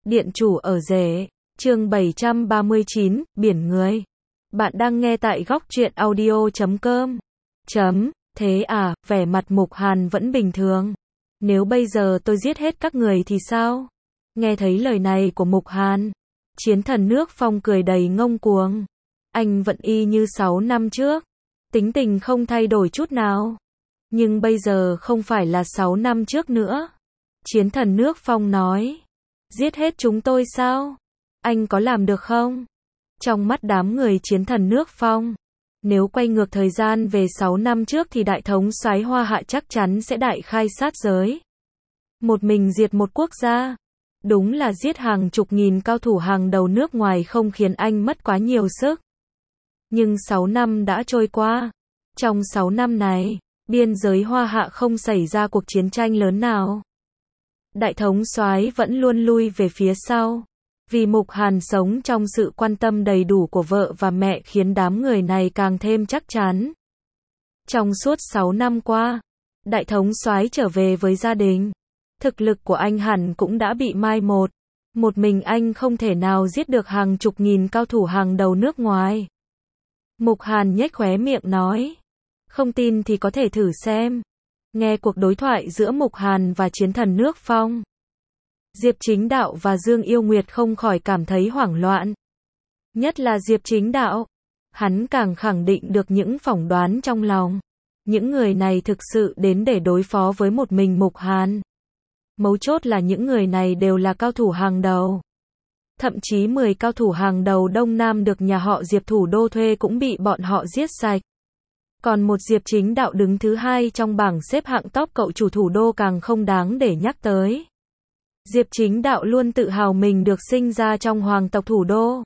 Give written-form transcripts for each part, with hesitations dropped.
Điện chủ ở rể, chương 739, biển người. Bạn đang nghe tại góc truyện audio.com. Thế à, vẻ mặt Mục Hàn vẫn bình thường. Nếu bây giờ tôi giết hết các người thì sao? Nghe thấy lời này của Mục Hàn, Chiến Thần Nước Phong cười đầy ngông cuồng. Anh vẫn y như 6 năm trước. Tính tình không thay đổi chút nào. Nhưng bây giờ không phải là 6 năm trước nữa. Chiến Thần Nước Phong nói. Giết hết chúng tôi sao? Anh có làm được không? Trong mắt đám người Chiến Thần Nước Phong, nếu quay ngược thời gian về 6 năm trước thì đại thống soái Hoa Hạ chắc chắn sẽ đại khai sát giới. Một mình diệt một quốc gia. Đúng là giết hàng chục nghìn cao thủ hàng đầu nước ngoài không khiến anh mất quá nhiều sức. Nhưng 6 năm đã trôi qua. Trong 6 năm này, biên giới Hoa Hạ không xảy ra cuộc chiến tranh lớn nào. Đại thống soái vẫn luôn lui về phía sau. Vì Mục Hàn sống trong sự quan tâm đầy đủ của vợ và mẹ khiến đám người này càng thêm chắc chắn. Trong suốt 6 năm qua, đại thống soái trở về với gia đình. Thực lực của anh hẳn cũng đã bị mai một. Một mình anh không thể nào giết được hàng chục nghìn cao thủ hàng đầu nước ngoài. Mục Hàn nhếch khóe miệng nói. Không tin thì có thể thử xem. Nghe cuộc đối thoại giữa Mục Hàn và Chiến Thần Nước Phong, Diệp Chính Đạo và Dương Yêu Nguyệt không khỏi cảm thấy hoảng loạn. Nhất là Diệp Chính Đạo. Hắn càng khẳng định được những phỏng đoán trong lòng. Những người này thực sự đến để đối phó với một mình Mục Hàn. Mấu chốt là những người này đều là cao thủ hàng đầu. Thậm chí 10 cao thủ hàng đầu Đông Nam được nhà họ Diệp thủ đô thuê cũng bị bọn họ giết sạch. Còn một Diệp Chính Đạo đứng thứ 2 trong bảng xếp hạng top cậu chủ thủ đô càng không đáng để nhắc tới. Diệp Chính Đạo luôn tự hào mình được sinh ra trong hoàng tộc thủ đô.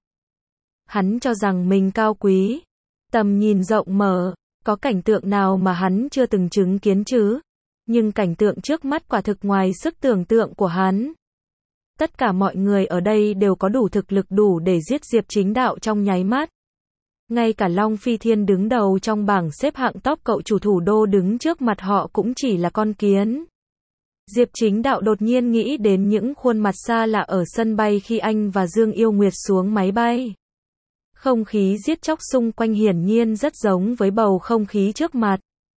Hắn cho rằng mình cao quý, tầm nhìn rộng mở, có cảnh tượng nào mà hắn chưa từng chứng kiến chứ? Nhưng cảnh tượng trước mắt quả thực ngoài sức tưởng tượng của hắn. Tất cả mọi người ở đây đều có đủ thực lực đủ để giết Diệp Chính Đạo trong nháy mắt. Ngay cả Long Phi Thiên đứng đầu trong bảng xếp hạng top cậu chủ thủ đô đứng trước mặt họ cũng chỉ là con kiến. Diệp Chính Đạo đột nhiên nghĩ đến những khuôn mặt xa lạ ở sân bay khi anh và Dương Yêu Nguyệt xuống máy bay. Không khí giết chóc xung quanh hiển nhiên rất giống với bầu không khí trước mặt.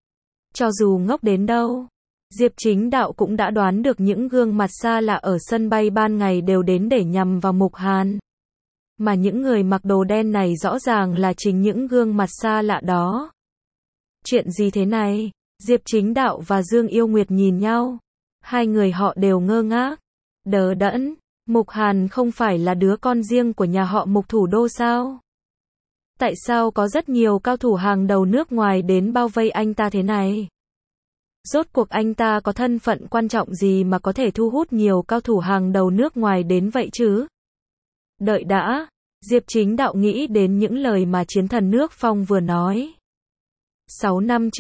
Cho dù ngốc đến đâu, Diệp Chính Đạo cũng đã đoán được những gương mặt xa lạ ở sân bay ban ngày đều đến để nhằm vào Mục Hàn. Mà những người mặc đồ đen này rõ ràng là chính những gương mặt xa lạ đó. Chuyện gì thế này? Diệp Chính Đạo và Dương Yêu Nguyệt nhìn nhau. Hai người họ đều ngơ ngác, đờ đẫn. Mục Hàn không phải là đứa con riêng của nhà họ Mục thủ đô sao? Tại sao có rất nhiều cao thủ hàng đầu nước ngoài đến bao vây anh ta thế này? Rốt cuộc anh ta có thân phận quan trọng gì mà có thể thu hút nhiều cao thủ hàng đầu nước ngoài đến vậy chứ? Đợi đã, Diệp Chính Đạo nghĩ đến những lời mà Chiến Thần Nước Phong vừa nói. 6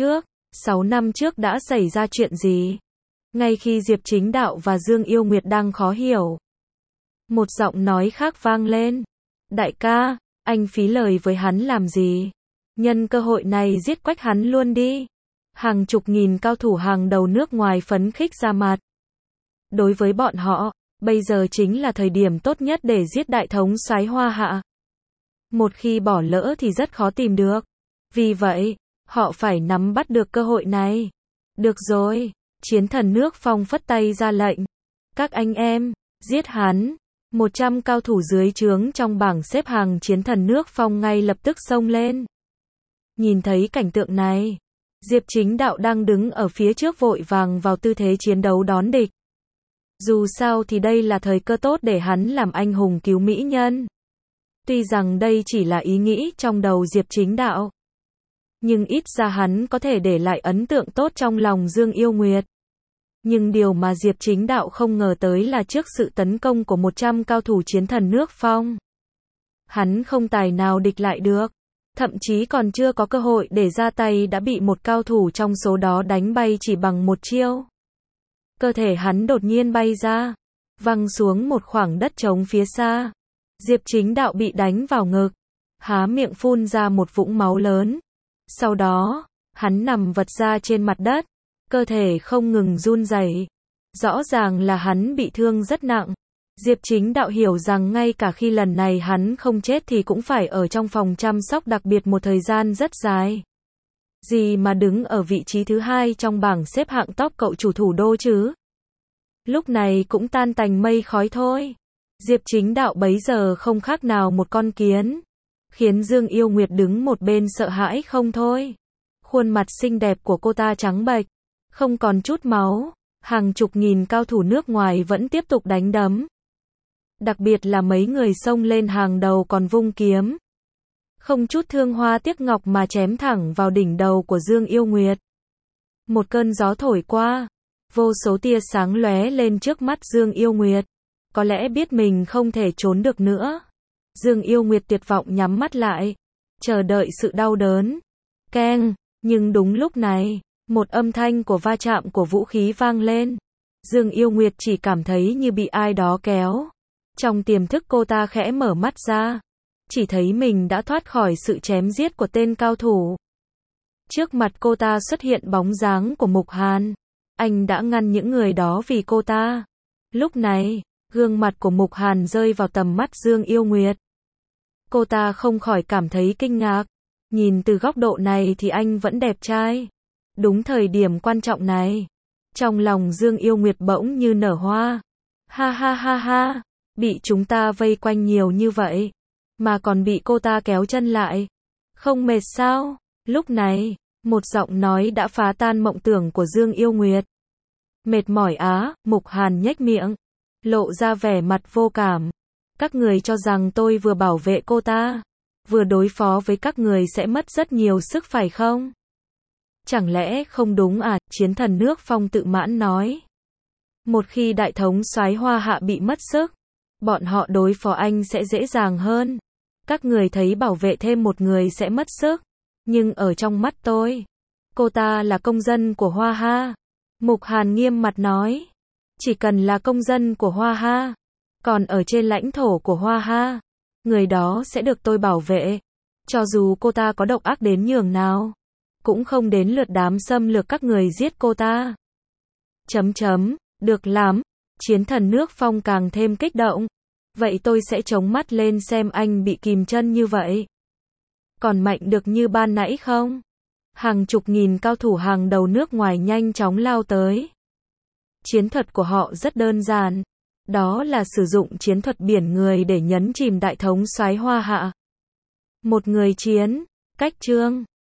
năm trước đã xảy ra chuyện gì? Ngay khi Diệp Chính Đạo và Dương Yêu Nguyệt đang khó hiểu, một giọng nói khác vang lên. Đại ca, anh phí lời với hắn làm gì? Nhân cơ hội này giết quách hắn luôn đi. Hàng chục nghìn cao thủ hàng đầu nước ngoài phấn khích ra mặt. Đối với bọn họ, bây giờ chính là thời điểm tốt nhất để giết đại thống soái Hoa Hạ. Một khi bỏ lỡ thì rất khó tìm được. Vì vậy, họ phải nắm bắt được cơ hội này. Được rồi, Chiến Thần Nước Phong phất tay ra lệnh. Các anh em, giết hắn. 100 cao thủ dưới trướng trong bảng xếp hàng Chiến Thần Nước Phong ngay lập tức xông lên. Nhìn thấy cảnh tượng này, Diệp Chính Đạo đang đứng ở phía trước vội vàng vào tư thế chiến đấu đón địch. Dù sao thì đây là thời cơ tốt để hắn làm anh hùng cứu mỹ nhân. Tuy rằng đây chỉ là ý nghĩ trong đầu Diệp Chính Đạo, nhưng ít ra hắn có thể để lại ấn tượng tốt trong lòng Dương Yêu Nguyệt. Nhưng điều mà Diệp Chính Đạo không ngờ tới là trước sự tấn công của 100 cao thủ Chiến Thần Nước Phong, hắn không tài nào địch lại được. Thậm chí còn chưa có cơ hội để ra tay đã bị một cao thủ trong số đó đánh bay chỉ bằng một chiêu. Cơ thể hắn đột nhiên bay ra, văng xuống một khoảng đất trống phía xa. Diệp Chính Đạo bị đánh vào ngực, há miệng phun ra một vũng máu lớn. Sau đó, hắn nằm vật ra trên mặt đất, cơ thể không ngừng run rẩy. Rõ ràng là hắn bị thương rất nặng. Diệp Chính Đạo hiểu rằng ngay cả khi lần này hắn không chết thì cũng phải ở trong phòng chăm sóc đặc biệt một thời gian rất dài. Gì mà đứng ở vị trí thứ 2 trong bảng xếp hạng top cậu chủ thủ đô chứ? Lúc này cũng tan tành mây khói thôi. Diệp Chính Đạo bấy giờ không khác nào một con kiến, khiến Dương Yêu Nguyệt đứng một bên sợ hãi không thôi. Khuôn mặt xinh đẹp của cô ta trắng bệch, không còn chút máu, hàng chục nghìn cao thủ nước ngoài vẫn tiếp tục đánh đấm. Đặc biệt là mấy người xông lên hàng đầu còn vung kiếm, không chút thương hoa tiếc ngọc mà chém thẳng vào đỉnh đầu của Dương Yêu Nguyệt. Một cơn gió thổi qua, vô số tia sáng lóe lên trước mắt Dương Yêu Nguyệt. Có lẽ biết mình không thể trốn được nữa, Dương Yêu Nguyệt tuyệt vọng nhắm mắt lại, chờ đợi sự đau đớn. Keng, nhưng đúng lúc này, một âm thanh của va chạm của vũ khí vang lên. Dương Yêu Nguyệt chỉ cảm thấy như bị ai đó kéo. Trong tiềm thức cô ta khẽ mở mắt ra, chỉ thấy mình đã thoát khỏi sự chém giết của tên cao thủ. Trước mặt cô ta xuất hiện bóng dáng của Mục Hàn. Anh đã ngăn những người đó vì cô ta. Lúc này, gương mặt của Mục Hàn rơi vào tầm mắt Dương Yêu Nguyệt. Cô ta không khỏi cảm thấy kinh ngạc. Nhìn từ góc độ này thì anh vẫn đẹp trai. Đúng thời điểm quan trọng này, trong lòng Dương Yêu Nguyệt bỗng như nở hoa. Ha ha ha ha, bị chúng ta vây quanh nhiều như vậy, mà còn bị cô ta kéo chân lại. Không mệt sao? Lúc này, một giọng nói đã phá tan mộng tưởng của Dương Yêu Nguyệt. Mệt mỏi á, Mục Hàn nhếch miệng, lộ ra vẻ mặt vô cảm. Các người cho rằng tôi vừa bảo vệ cô ta, vừa đối phó với các người sẽ mất rất nhiều sức phải không? Chẳng lẽ không đúng à? Chiến thần nước Phong tự mãn nói. Một khi đại thống soái Hoa Hạ bị mất sức, bọn họ đối phó anh sẽ dễ dàng hơn. Các người thấy bảo vệ thêm một người sẽ mất sức, nhưng ở trong mắt tôi, cô ta là công dân của Hoa Hạ. Mục Hàn nghiêm mặt nói. Chỉ cần là công dân của Hoa Hạ, còn ở trên lãnh thổ của Hoa Hạ, người đó sẽ được tôi bảo vệ. Cho dù cô ta có độc ác đến nhường nào, cũng không đến lượt đám xâm lược các người giết cô ta. Được lắm. Chiến thần nước Phong càng thêm kích động. Vậy tôi sẽ chống mắt lên xem anh bị kìm chân như vậy còn mạnh được như ban nãy không? Hàng chục nghìn cao thủ hàng đầu nước ngoài nhanh chóng lao tới. Chiến thuật của họ rất đơn giản. Đó là sử dụng chiến thuật biển người để nhấn chìm đại thống soái Hoa Hạ. Một người chiến, cách chương.